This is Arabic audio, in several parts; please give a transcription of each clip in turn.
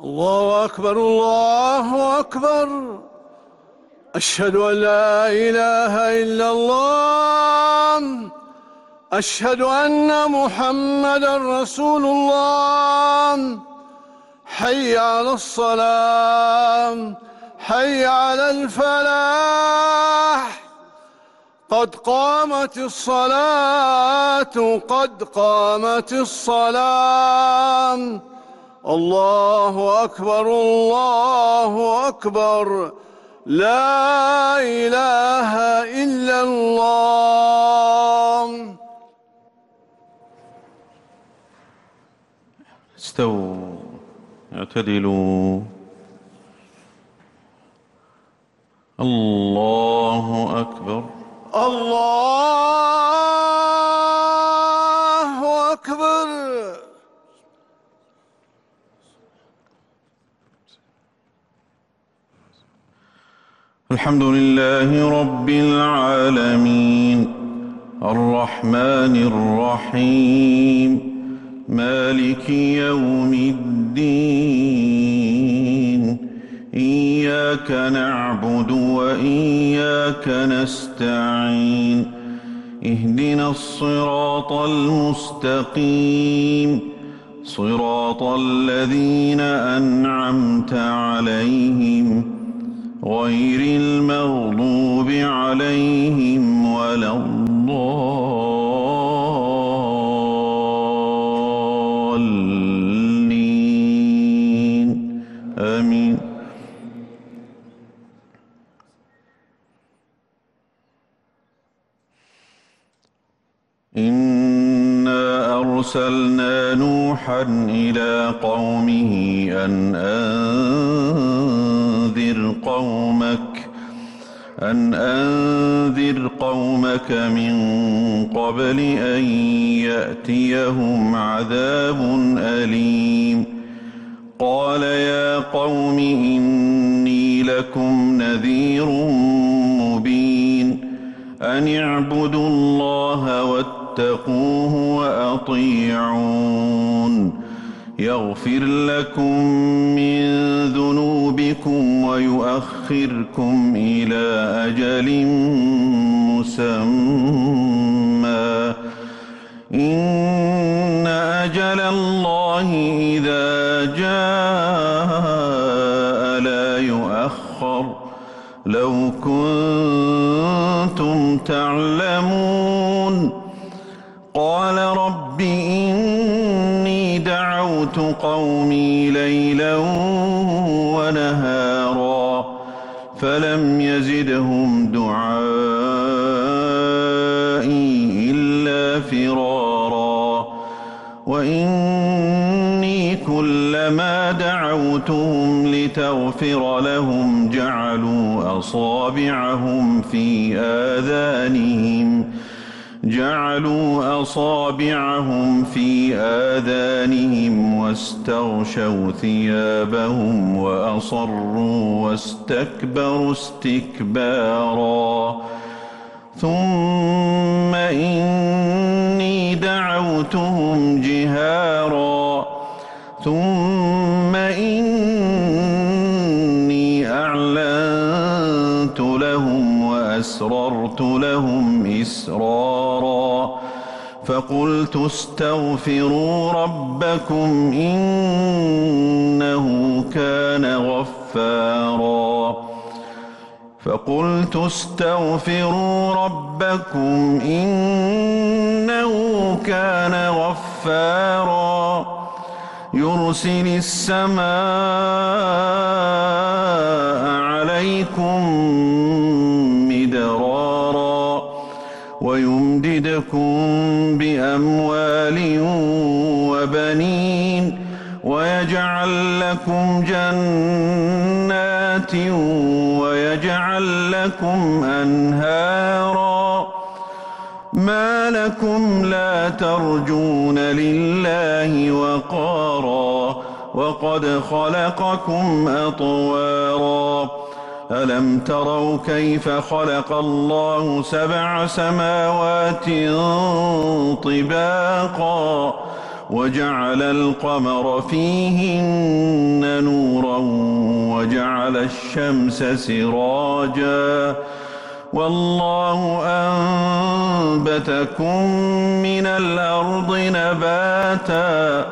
الله أكبر الله أكبر. أشهد أن لا إله إلا الله. أشهد أن محمدًا رسول الله. حي على الصلاة، حي على الفلاح. قد قامت الصلاة، قد قامت الصلاة. الله أكبر الله أكبر. لا إله إلا الله. استووا اعتدلوا. الله أكبر الله أكبر. الحمد لله رب العالمين الرحمن الرحيم مالك يوم الدين. إياك نعبد وإياك نستعين. اهدنا الصراط المستقيم صراط الذين أنعمت عليهم غير المغضوب عليهم ولا الضالين. آمين. إنا أرسلنا نوحا إلى قومه أن أنذر قومك من قبل أن يأتيهم عذاب أليم. قال يا قوم إني لكم نذير مبين. أن اعبدوا الله واتقوه وأطيعون. يغفر لكم من ذنوبكم ويؤخركم إلى أجل مسمى. إن أجل الله إذا جاء لا يؤخر. لو كنتم تعلمون. قال رب إني دعوت قومي ليلا ونهارا فلم يزدهم دعائي إلا فرارا. وإني كلما دعوتهم لتغفر لهم جعلوا أصابعهم في آذانهم واستغشوا ثيابهم وأصروا واستكبروا استكبارا. ثم إني دعوتهم جهارا ثم إني أعلنت لهم وأسررت لهم إسرارا. فقلت استغفروا ربكم إنه كان غفارا. يرسل السماء عليكم مدرارا ويمددكم بأموال وبنين ويجعل لكم جنات ويجعل لكم أنهارا. ما لكم لا ترجون لله وقارا وقد خلقكم أطوارا. ألم تروا كيف خلق الله 7 سماوات طباقا وجعل القمر فيهن نورا الشمس سراجا والله أنبتكم من الأرض نباتا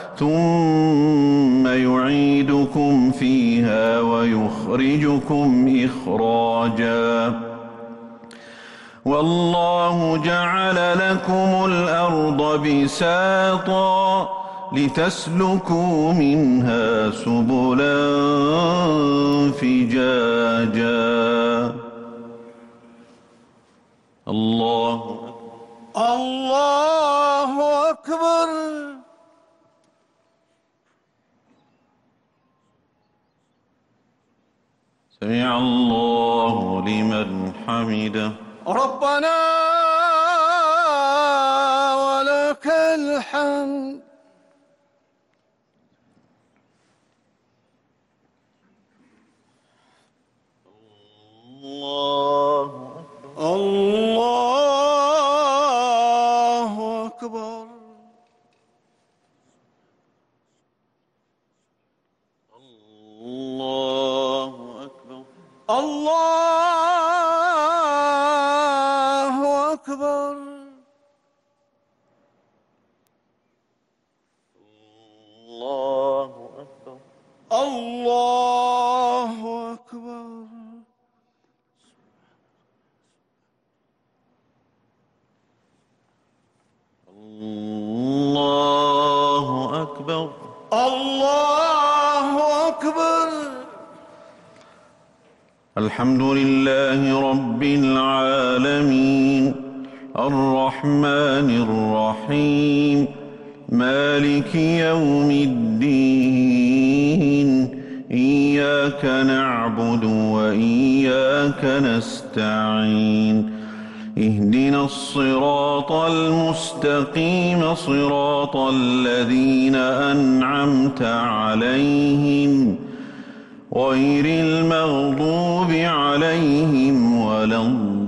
ثم يعيدكم فيها ويخرجكم إخراجا والله جعل لكم الأرض بساطا لتسلكوا منها سبلا فجاجا الله أكبر. سمع الله لمن حمده. ربنا ولك الحمد. الله أكبر. الله أكبر. الله أكبر. الله أكبر. الله أكبر. الله أكبر. الله أكبر. الحمد لله رب العالمين الرحمن الرحيم مالك يوم الدين إياك نعبد وإياك نستعين اهدنا الصراط المستقيم صراط الذين أنعمت عليهم غير المغضوب عليهم ولا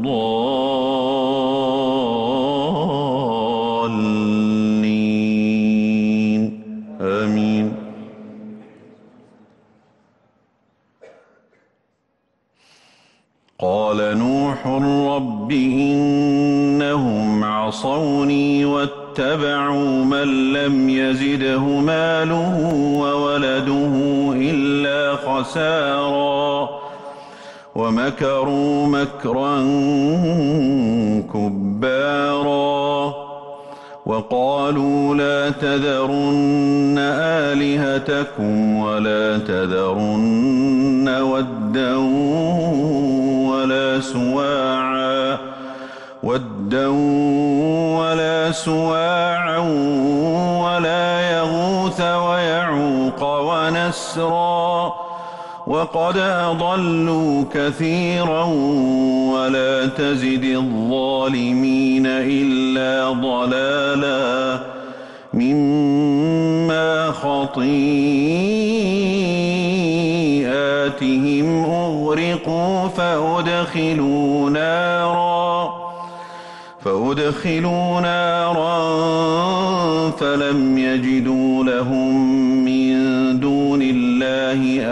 الضالين آمين. قال نوح رب إنهم عصوني واتبعوا من لم يزده ماله وولده إلا خسارا ومكروا مكرا كبارا وقالوا لا تذرن آلهتكم ولا تذرن ودا ولا سواعا ولا يغوث ويعوق ونسرا وقد أضلوا كثيرا ولا تزد الظالمين إلا ضلالا مما خطيئاتهم أغرقوا فأدخلوا نارا فلم يجدوا لهم من دون الله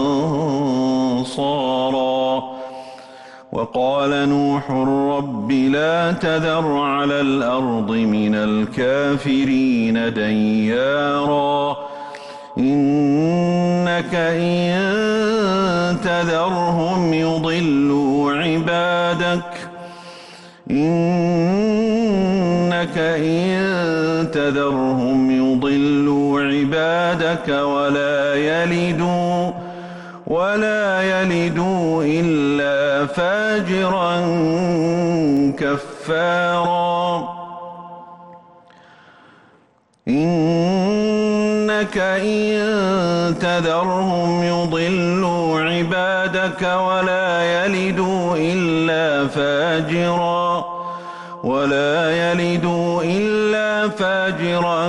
أنصارا وقال نوح رب لا تذر على الأرض من الكافرين ديارا إنك إن تذرهم يضلوا عبادك ولا يلدوا إلا فاجرا كفارا إنك إن تذرهم يضلوا عبادك ولا يلدوا إلا فاجرا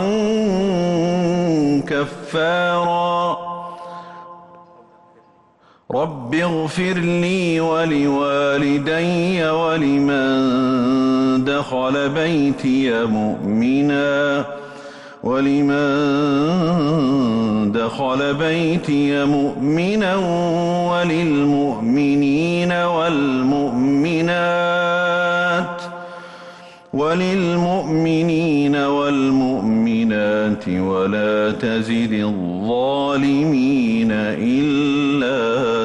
كفارا رب اغفر لي ولوالدي ولمن دخل بيتي مؤمنا ولمن دخل بيتي مؤمنا وللمؤمنين والمؤمنات ولا تزد الظالمين إلا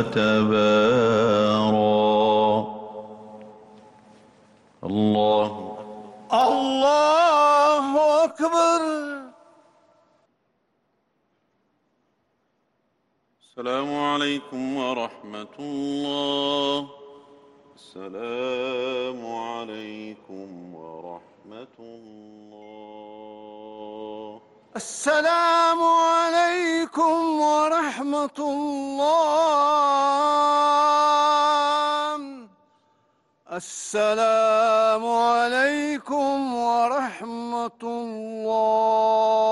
تبارا. الله الله أكبر. السلام عليكم ورحمة الله. السلام عليكم ورحمة الله. السلام عليكم ورحمة الله. السلام عليكم ورحمة الله.